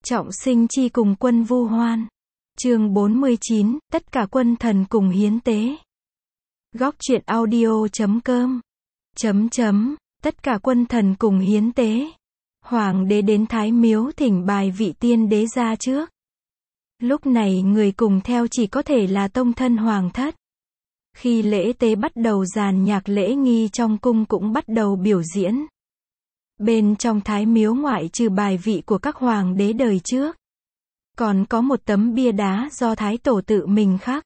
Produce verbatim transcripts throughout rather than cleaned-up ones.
Trọng sinh chi cùng quân vu hoan. Chương bốn mươi chín, tất cả quân thần cùng hiến tế. Góc truyện audio chấm com. Chấm chấm, tất cả quân thần cùng hiến tế. Hoàng đế đến Thái Miếu thỉnh bài vị tiên đế ra trước. Lúc này người cùng theo chỉ có thể là tông thân hoàng thất. Khi lễ tế bắt đầu, dàn nhạc lễ nghi trong cung cũng bắt đầu biểu diễn. Bên trong Thái Miếu ngoại trừ bài vị của các hoàng đế đời trước, còn có một tấm bia đá do Thái Tổ tự mình khắc.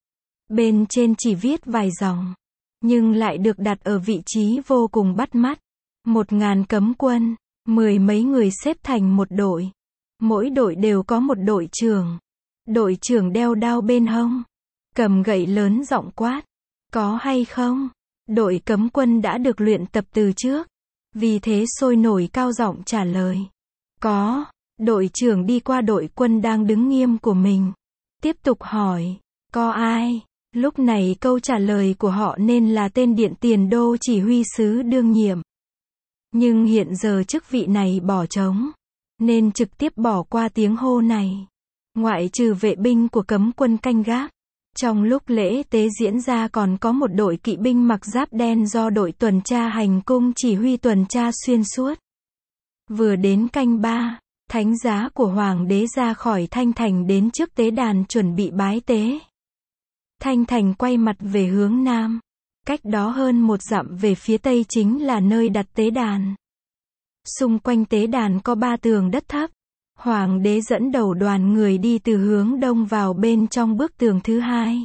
Bên trên chỉ viết vài dòng, nhưng lại được đặt ở vị trí vô cùng bắt mắt. Một ngàn cấm quân, mười mấy người xếp thành một đội. Mỗi đội đều có một đội trưởng. Đội trưởng đeo đao bên hông, cầm gậy lớn giọng quát. Có hay không? Đội cấm quân đã được luyện tập từ trước, vì thế sôi nổi cao giọng trả lời. Có. Đội trưởng đi qua đội quân đang đứng nghiêm của mình, tiếp tục hỏi. Có ai? Lúc này câu trả lời của họ nên là tên Điện Tiền Đô chỉ huy sứ đương nhiệm. Nhưng hiện giờ chức vị này bỏ trống, nên trực tiếp bỏ qua tiếng hô này. Ngoại trừ vệ binh của cấm quân canh gác, trong lúc lễ tế diễn ra còn có một đội kỵ binh mặc giáp đen do đội tuần tra hành cung chỉ huy tuần tra xuyên suốt. Vừa đến canh ba, thánh giá của hoàng đế ra khỏi Thanh Thành đến trước tế đàn chuẩn bị bái tế. Thanh Thành quay mặt về hướng nam. Cách đó hơn một dặm về phía tây chính là nơi đặt tế đàn. Xung quanh tế đàn có ba tường đất thấp. Hoàng đế dẫn đầu đoàn người đi từ hướng đông vào bên trong bức tường thứ hai.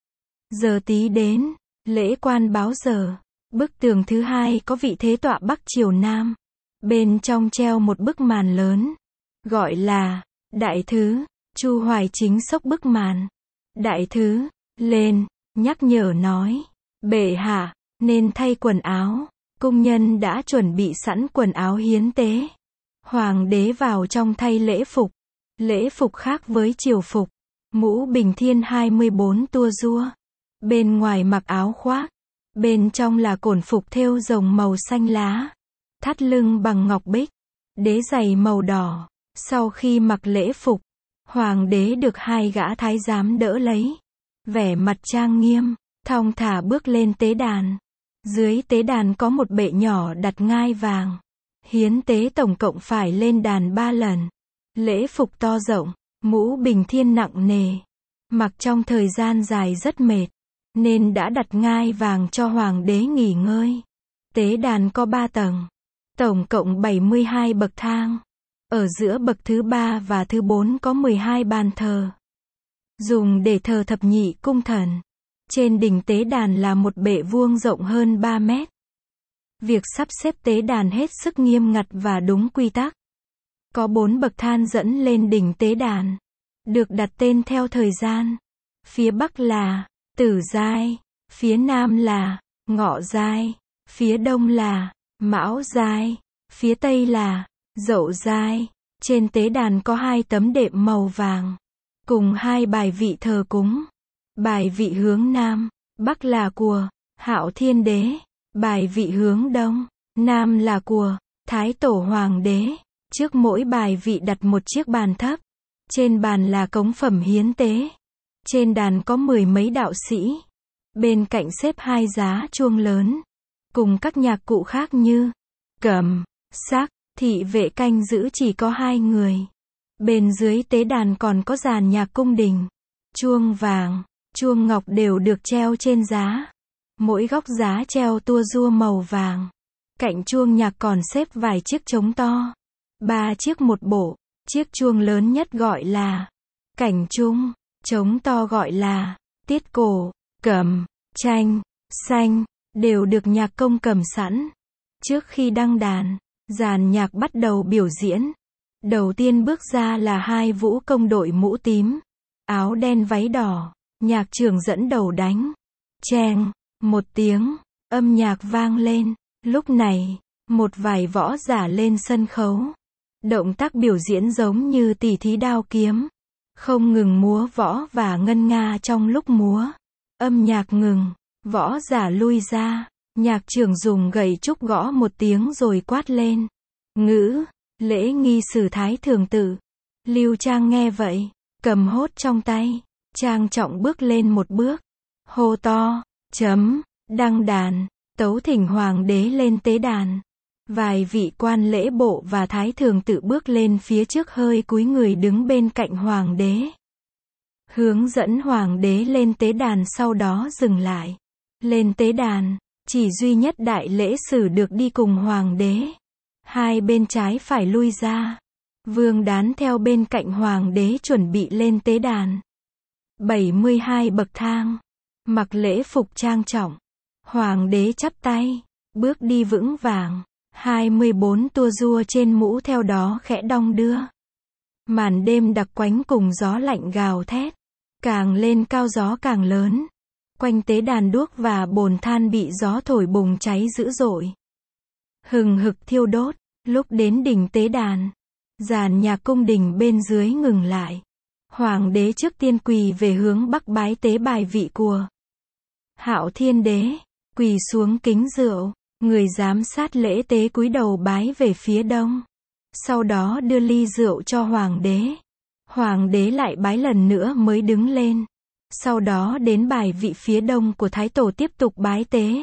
Giờ tí đến, lễ quan báo giờ. Bức tường thứ hai có vị thế tọa bắc chiều nam. Bên trong treo một bức màn lớn, gọi là Đại Thứ. Chu Hoài Chính xốc bức màn. Đại Thứ lên, nhắc nhở nói: bệ hạ nên thay quần áo. Cung nhân đã chuẩn bị sẵn quần áo hiến tế. Hoàng đế vào trong thay lễ phục. Lễ phục khác với triều phục. Mũ bình thiên hai mươi bốn tua rua. Bên ngoài mặc áo khoác. Bên trong là cổn phục thêu rồng màu xanh lá. Thắt lưng bằng ngọc bích. Đế giày màu đỏ. Sau khi mặc lễ phục, hoàng đế được hai gã thái giám đỡ lấy. Vẻ mặt trang nghiêm, thong thả bước lên tế đàn. Dưới tế đàn có một bệ nhỏ đặt ngai vàng. Hiến tế tổng cộng phải lên đàn ba lần. Lễ phục to rộng, mũ bình thiên nặng nề. Mặc trong thời gian dài rất mệt, nên đã đặt ngai vàng cho hoàng đế nghỉ ngơi. Tế đàn có ba tầng, tổng cộng bảy mươi hai bậc thang. Ở giữa bậc thứ ba và thứ bốn có mười hai bàn thờ, dùng để thờ thập nhị cung thần. Trên đỉnh tế đàn là một bệ vuông rộng hơn ba mét. Việc sắp xếp tế đàn hết sức nghiêm ngặt và đúng quy tắc. Có bốn bậc thang dẫn lên đỉnh tế đàn, được đặt tên theo thời gian. Phía bắc là Tử Giai, phía nam là Ngọ Giai, phía đông là Mão Giai, phía tây là Dậu Giai. Trên tế đàn có hai tấm đệm màu vàng, cùng hai bài vị thờ cúng. Bài vị hướng nam, bắc là của Hạo Thiên Đế. Bài vị hướng đông, nam là của Thái Tổ Hoàng đế. Trước mỗi bài vị đặt một chiếc bàn thấp. Trên bàn là cống phẩm hiến tế. Trên đàn có mười mấy đạo sĩ. Bên cạnh xếp hai giá chuông lớn, cùng các nhạc cụ khác như cầm, sắc. Thị vệ canh giữ chỉ có hai người. Bên dưới tế đàn còn có dàn nhạc cung đình. Chuông vàng, chuông ngọc đều được treo trên giá. Mỗi góc giá treo tua rua màu vàng. Cạnh chuông nhạc còn xếp vài chiếc trống to. Ba chiếc một bộ. Chiếc chuông lớn nhất gọi là cảnh trung. Trống to gọi là tiết cổ. Cầm, tranh, xanh, đều được nhạc công cầm sẵn. Trước khi đăng đàn, dàn nhạc bắt đầu biểu diễn. Đầu tiên bước ra là hai vũ công đội mũ tím, áo đen váy đỏ. Nhạc trưởng dẫn đầu đánh. Cheng, một tiếng, âm nhạc vang lên. Lúc này, một vài võ giả lên sân khấu. Động tác biểu diễn giống như tỉ thí đao kiếm. Không ngừng múa võ và ngân nga trong lúc múa. Âm nhạc ngừng, võ giả lui ra. Nhạc trưởng dùng gậy trúc gõ một tiếng rồi quát lên. Ngữ, lễ nghi sử thái thường tự. Lưu Trang nghe vậy, cầm hốt trong tay, trang trọng bước lên một bước, hô to, chấm, đăng đàn, tấu thỉnh hoàng đế lên tế đàn. Vài vị quan lễ bộ và thái thường tự bước lên phía trước hơi cúi người đứng bên cạnh hoàng đế. Hướng dẫn hoàng đế lên tế đàn sau đó dừng lại. Lên tế đàn, chỉ duy nhất đại lễ sử được đi cùng hoàng đế. Hai bên trái phải lui ra. Vương Đán theo bên cạnh hoàng đế chuẩn bị lên tế đàn. bảy mươi hai bậc thang. Mặc lễ phục trang trọng. Hoàng đế chắp tay, bước đi vững vàng. hai mươi bốn tua rua trên mũ theo đó khẽ đong đưa. Màn đêm đặc quánh cùng gió lạnh gào thét. Càng lên cao gió càng lớn. Quanh tế đàn đuốc và bồn than bị gió thổi bùng cháy dữ dội. Hừng hực thiêu đốt. Lúc đến đỉnh tế đàn, dàn nhạc cung đình bên dưới ngừng lại. Hoàng đế trước tiên quỳ về hướng bắc bái tế bài vị của Hạo Thiên Đế, quỳ xuống kính rượu. Người giám sát lễ tế cúi đầu bái về phía đông. Sau đó đưa ly rượu cho hoàng đế. Hoàng đế lại bái lần nữa mới đứng lên. Sau đó đến bài vị phía đông của Thái Tổ tiếp tục bái tế.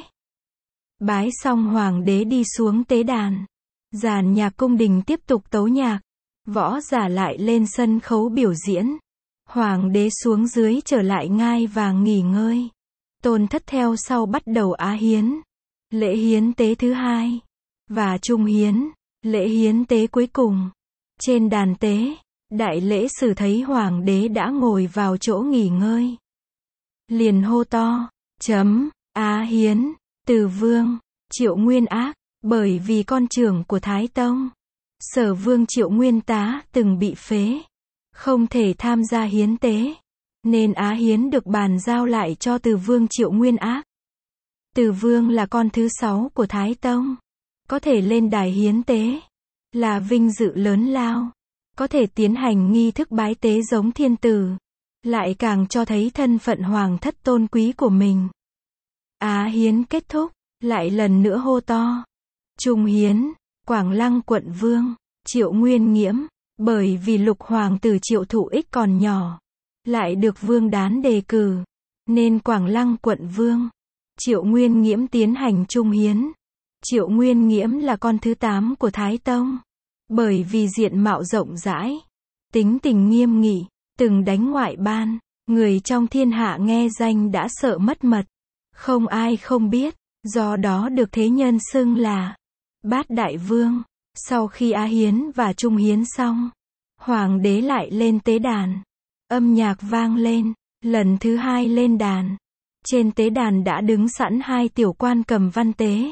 Bái xong hoàng đế đi xuống tế đàn. Dàn nhạc cung đình tiếp tục tấu nhạc. Võ giả lại lên sân khấu biểu diễn. Hoàng đế xuống dưới trở lại ngai vàng nghỉ ngơi. Tôn thất theo sau bắt đầu á hiến. Lễ hiến tế thứ hai. Và trung hiến. Lễ hiến tế cuối cùng. Trên đàn tế, đại lễ sử thấy hoàng đế đã ngồi vào chỗ nghỉ ngơi. Liền hô to, chấm, á hiến, từ vương, Triệu Nguyên Ác, bởi vì con trưởng của Thái Tông. Sở vương Triệu Nguyên Tá từng bị phế. Không thể tham gia hiến tế. Nên á hiến được bàn giao lại cho từ vương Triệu Nguyên Ác. Từ vương là con thứ sáu của Thái Tông. Có thể lên đài hiến tế. Là vinh dự lớn lao. Có thể tiến hành nghi thức bái tế giống thiên tử. Lại càng cho thấy thân phận hoàng thất tôn quý của mình. Á hiến kết thúc. Lại lần nữa hô to. Trung hiến, Quảng Lăng quận vương, Triệu Nguyên Nghiễm. Bởi vì lục hoàng tử Triệu Thụ Ích còn nhỏ. Lại được Vương Đán đề cử. Nên Quảng Lăng quận vương, Triệu Nguyên Nghiễm tiến hành trung hiến. Triệu Nguyên Nghiễm là con thứ tám của Thái Tông. Bởi vì diện mạo rộng rãi, tính tình nghiêm nghị, từng đánh ngoại ban, người trong thiên hạ nghe danh đã sợ mất mật. Không ai không biết, do đó được thế nhân xưng là Bát Đại Vương. Sau khi á hiến và trung hiến xong, hoàng đế lại lên tế đàn. Âm nhạc vang lên, lần thứ hai lên đàn. Trên tế đàn đã đứng sẵn hai tiểu quan cầm văn tế.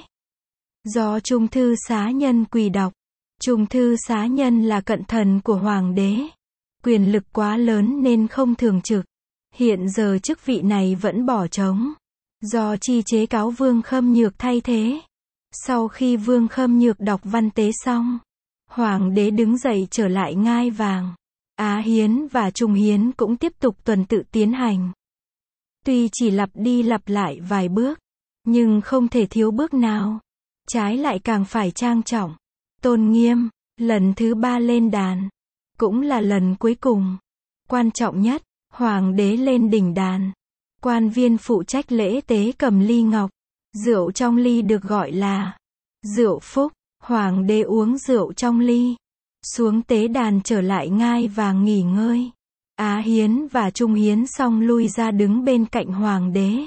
Do Trung thư xá nhân quỳ đọc. Trung thư xá nhân là cận thần của hoàng đế. Quyền lực quá lớn nên không thường trực. Hiện giờ chức vị này vẫn bỏ trống. Do chi chế cáo Vương Khâm Nhược thay thế. Sau khi Vương Khâm Nhược đọc văn tế xong, hoàng đế đứng dậy trở lại ngai vàng. Á hiến và trung hiến cũng tiếp tục tuần tự tiến hành. Tuy chỉ lặp đi lặp lại vài bước, nhưng không thể thiếu bước nào. Trái lại càng phải trang trọng, tôn nghiêm. Lần thứ ba lên đàn, cũng là lần cuối cùng. Quan trọng nhất, hoàng đế lên đỉnh đàn. Quan viên phụ trách lễ tế cầm ly ngọc. Rượu trong ly được gọi là rượu phúc. Hoàng đế uống rượu trong ly. Xuống tế đàn trở lại ngai vàng nghỉ ngơi. Á hiến và trung hiến xong lui ra đứng bên cạnh hoàng đế.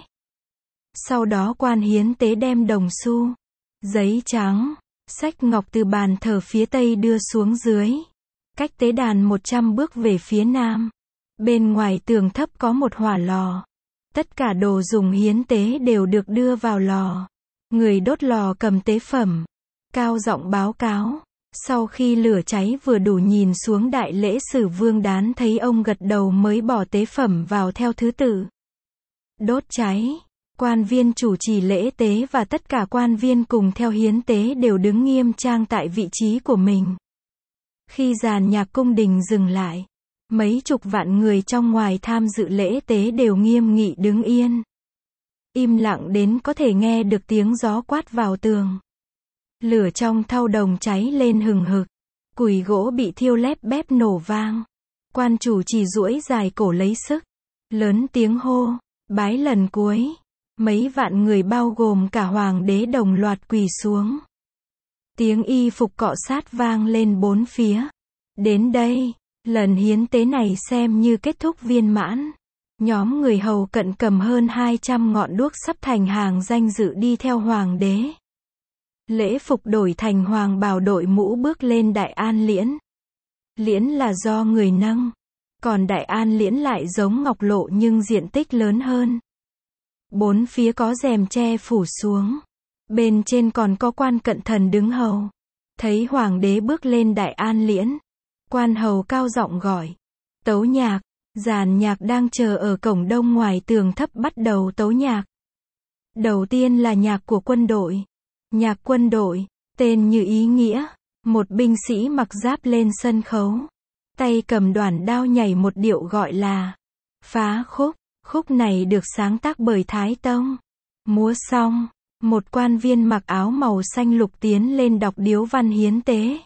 Sau đó quan hiến tế đem đồng xu, giấy trắng, sách ngọc từ bàn thờ phía tây đưa xuống dưới. Cách tế đàn một trăm bước về phía nam. Bên ngoài tường thấp có một hỏa lò. Tất cả đồ dùng hiến tế đều được đưa vào lò. Người đốt lò cầm tế phẩm, cao giọng báo cáo. Sau khi lửa cháy vừa đủ nhìn xuống đại lễ sử Vương Đán thấy ông gật đầu mới bỏ tế phẩm vào theo thứ tự. Đốt cháy. Quan viên chủ trì lễ tế và tất cả quan viên cùng theo hiến tế đều đứng nghiêm trang tại vị trí của mình. Khi dàn nhạc cung đình dừng lại, mấy chục vạn người trong ngoài tham dự lễ tế đều nghiêm nghị đứng yên. Im lặng đến có thể nghe được tiếng gió quát vào tường. Lửa trong thau đồng cháy lên hừng hực. Cùi gỗ bị thiêu lép bép nổ vang. Quan chủ chỉ duỗi dài cổ lấy sức. Lớn tiếng hô, bái lần cuối. Mấy vạn người bao gồm cả hoàng đế đồng loạt quỳ xuống. Tiếng y phục cọ sát vang lên bốn phía. Đến đây, lần hiến tế này xem như kết thúc viên mãn. Nhóm người hầu cận cầm hơn hai trăm ngọn đuốc sắp thành hàng danh dự đi theo hoàng đế. Lễ phục đổi thành hoàng bào, đội mũ bước lên Đại An Liễn. Liễn là do người nâng, còn Đại An Liễn lại giống ngọc lộ nhưng diện tích lớn hơn. Bốn phía có rèm che phủ xuống. Bên trên còn có quan cận thần đứng hầu. Thấy hoàng đế bước lên Đại An Liễn, quan hầu cao giọng gọi, tấu nhạc. Dàn nhạc đang chờ ở cổng đông ngoài tường thấp bắt đầu tấu nhạc. Đầu tiên là nhạc của quân đội. Nhạc quân đội, tên như ý nghĩa, một binh sĩ mặc giáp lên sân khấu. Tay cầm đoản đao nhảy một điệu gọi là phá khúc. Khúc này được sáng tác bởi Thái Tông. Múa xong, một quan viên mặc áo màu xanh lục tiến lên đọc điếu văn hiến tế.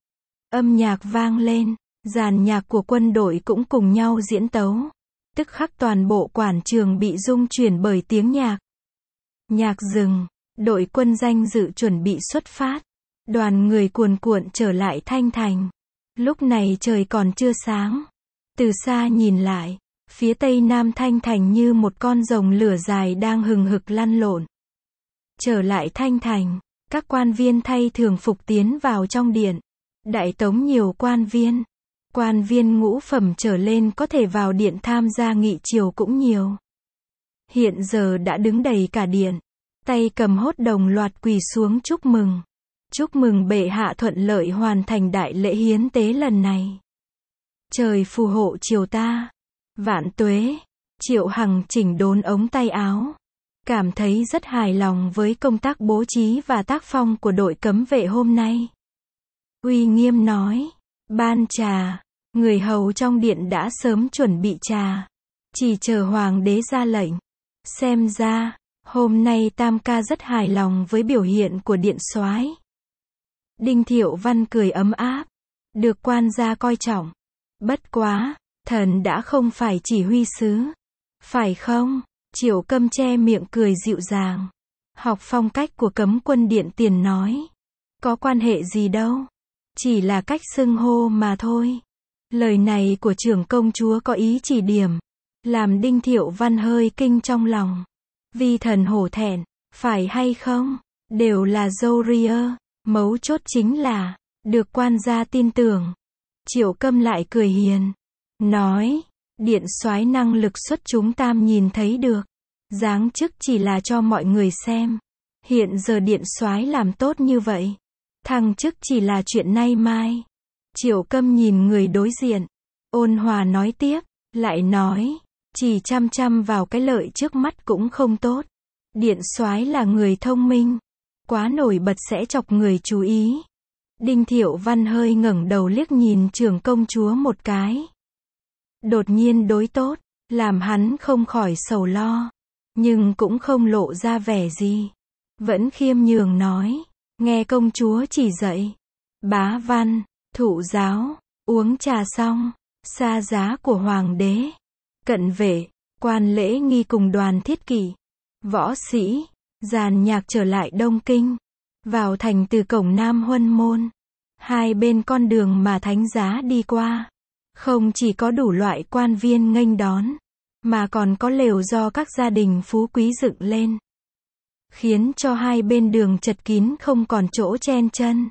Âm nhạc vang lên, dàn nhạc của quân đội cũng cùng nhau diễn tấu. Tức khắc toàn bộ quảng trường bị rung chuyển bởi tiếng nhạc. Nhạc dừng, đội quân danh dự chuẩn bị xuất phát. Đoàn người cuồn cuộn trở lại Thanh Thành. Lúc này trời còn chưa sáng. Từ xa nhìn lại, phía tây nam Thanh Thành như một con rồng lửa dài đang hừng hực lăn lộn. Trở lại Thanh Thành, các quan viên thay thường phục tiến vào trong điện. Đại tống nhiều quan viên. Quan viên ngũ phẩm trở lên có thể vào điện tham gia nghị triều cũng nhiều. Hiện giờ đã đứng đầy cả điện. Tay cầm hốt đồng loạt quỳ xuống chúc mừng. Chúc mừng bệ hạ thuận lợi hoàn thành đại lễ hiến tế lần này. Trời phù hộ triều ta. Vạn tuế. Triệu Hằng chỉnh đốn ống tay áo. Cảm thấy rất hài lòng với công tác bố trí và tác phong của đội cấm vệ hôm nay. Uy nghiêm nói, ban trà. Người hầu trong điện đã sớm chuẩn bị trà. Chỉ chờ hoàng đế ra lệnh. Xem ra, hôm nay Tam ca rất hài lòng với biểu hiện của điện soái. Đinh Thiệu Văn cười ấm áp. Được quan gia coi trọng. Bất quá, thần đã không phải chỉ huy sứ. Phải không? Triệu Câm che miệng cười dịu dàng. Học phong cách của cấm quân điện tiền nói. Có quan hệ gì đâu. Chỉ là cách xưng hô mà thôi. Lời này của trưởng công chúa có ý chỉ điểm. Làm Đinh Thiệu Văn hơi kinh trong lòng. Vi thần hổ thẹn. Phải hay không? Đều là dâu ria. Mấu chốt chính là được quan gia tin tưởng. Triệu Câm lại cười hiền. Nói. Điện soái năng lực xuất chúng tam nhìn thấy được. Giáng chức chỉ là cho mọi người xem. Hiện giờ điện soái làm tốt như vậy. Thăng chức chỉ là chuyện nay mai. Triệu Câm nhìn người đối diện. Ôn hòa nói tiếp. Lại nói. Chỉ chăm chăm vào cái lợi trước mắt cũng không tốt. Điện soái là người thông minh. Quá nổi bật sẽ chọc người chú ý. Đinh Thiệu Văn hơi ngẩng đầu liếc nhìn trưởng công chúa một cái. Đột nhiên đối tốt. Làm hắn không khỏi sầu lo. Nhưng cũng không lộ ra vẻ gì. Vẫn khiêm nhường nói. Nghe công chúa chỉ dạy. Bá văn, thụ giáo, uống trà xong. Xa giá của hoàng đế. Cận vệ, quan lễ nghi cùng đoàn thiết kỵ. Võ sĩ, dàn nhạc trở lại Đông Kinh. Vào thành từ cổng Nam Huân Môn. Hai bên con đường mà thánh giá đi qua. Không chỉ có đủ loại quan viên nghênh đón. Mà còn có lều do các gia đình phú quý dựng lên. Khiến cho hai bên đường chật kín không còn chỗ chen chân.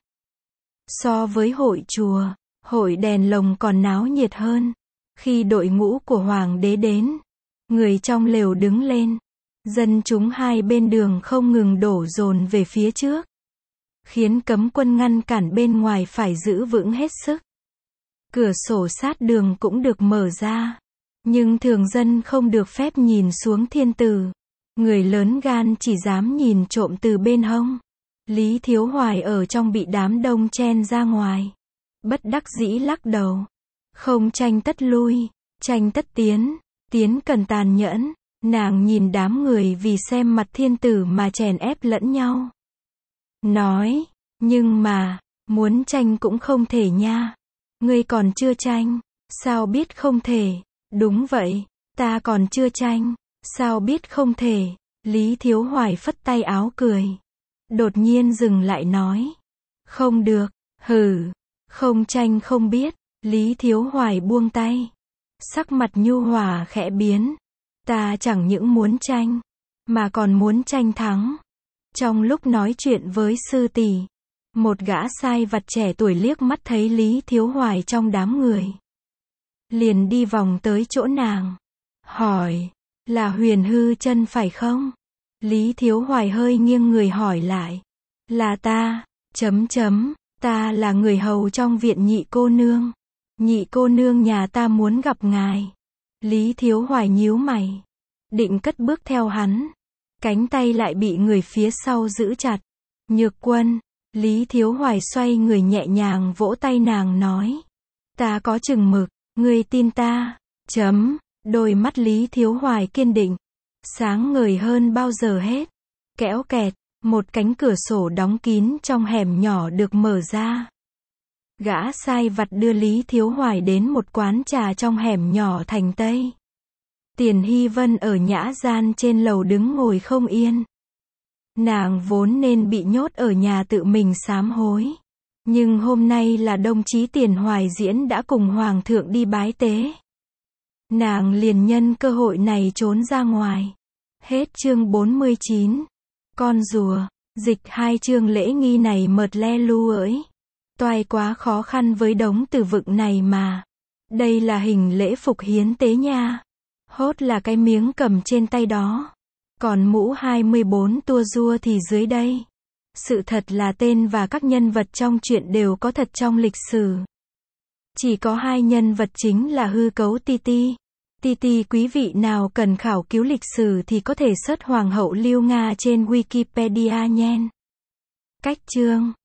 So với hội chùa, hội đèn lồng còn náo nhiệt hơn. Khi đội ngũ của hoàng đế đến, người trong lều đứng lên. Dân chúng hai bên đường không ngừng đổ dồn về phía trước. Khiến cấm quân ngăn cản bên ngoài phải giữ vững hết sức. Cửa sổ sát đường cũng được mở ra. Nhưng thường dân không được phép nhìn xuống thiên tử. Người lớn gan chỉ dám nhìn trộm từ bên hông. Lý Thiếu Hoài ở trong bị đám đông chen ra ngoài. Bất đắc dĩ lắc đầu. Không tranh tất lui, tranh tất tiến. Tiến cần tàn nhẫn. Nàng nhìn đám người vì xem mặt thiên tử mà chèn ép lẫn nhau. Nói, nhưng mà, Muốn tranh cũng không thể nha. Ngươi còn chưa tranh, sao biết không thể? Đúng vậy, ta còn chưa tranh, sao biết không thể? Lý Thiếu Hoài phất tay áo cười. Đột nhiên dừng lại nói. Không được, hừ, không tranh không biết. Lý Thiếu Hoài buông tay. Sắc mặt nhu hòa khẽ biến. Ta chẳng những muốn tranh, mà còn muốn tranh thắng. Trong lúc nói chuyện với sư tỷ, một gã sai vặt trẻ tuổi liếc mắt thấy Lý Thiếu Hoài trong đám người. Liền đi vòng tới chỗ nàng. Hỏi, là Huyền Hư Chân phải không? Lý Thiếu Hoài hơi nghiêng người hỏi lại. Là ta, chấm chấm, ta là người hầu trong viện nhị cô nương. Nhị cô nương nhà ta muốn gặp ngài. Lý Thiếu Hoài nhíu mày. Định cất bước theo hắn. Cánh tay lại bị người phía sau giữ chặt. Nhược Quân. Lý Thiếu Hoài xoay người nhẹ nhàng vỗ tay nàng nói. Ta có chừng mực, ngươi tin ta. Chấm. Đôi mắt Lý Thiếu Hoài kiên định. Sáng ngời hơn bao giờ hết. Kéo kẹt. Một cánh cửa sổ đóng kín trong hẻm nhỏ được mở ra. Gã sai vặt đưa Lý Thiếu Hoài đến một quán trà trong hẻm nhỏ thành Tây. Tiền Hy Vân ở nhã gian trên lầu đứng ngồi không yên. Nàng vốn nên bị nhốt ở nhà tự mình sám hối. Nhưng hôm nay là đồng chí Tiền Hoài Diễn đã cùng Hoàng thượng đi bái tế. Nàng liền nhân cơ hội này trốn ra ngoài. Hết chương bốn mươi chín. Con rùa. Dịch hai chương lễ nghi này mợt le lu ỡi. Toài quá khó khăn với đống từ vựng này mà. Đây là hình lễ phục hiến tế nha. Hốt là cái miếng cầm trên tay đó. Còn mũ hai mươi bốn tua rua thì dưới đây. Sự thật là tên và các nhân vật trong truyện đều có thật trong lịch sử. Chỉ có hai nhân vật chính là hư cấu Ti Ti. Ti Ti quý vị nào cần khảo cứu lịch sử thì có thể search Hoàng hậu Liêu Nga trên Wikipedia nhen. Cách chương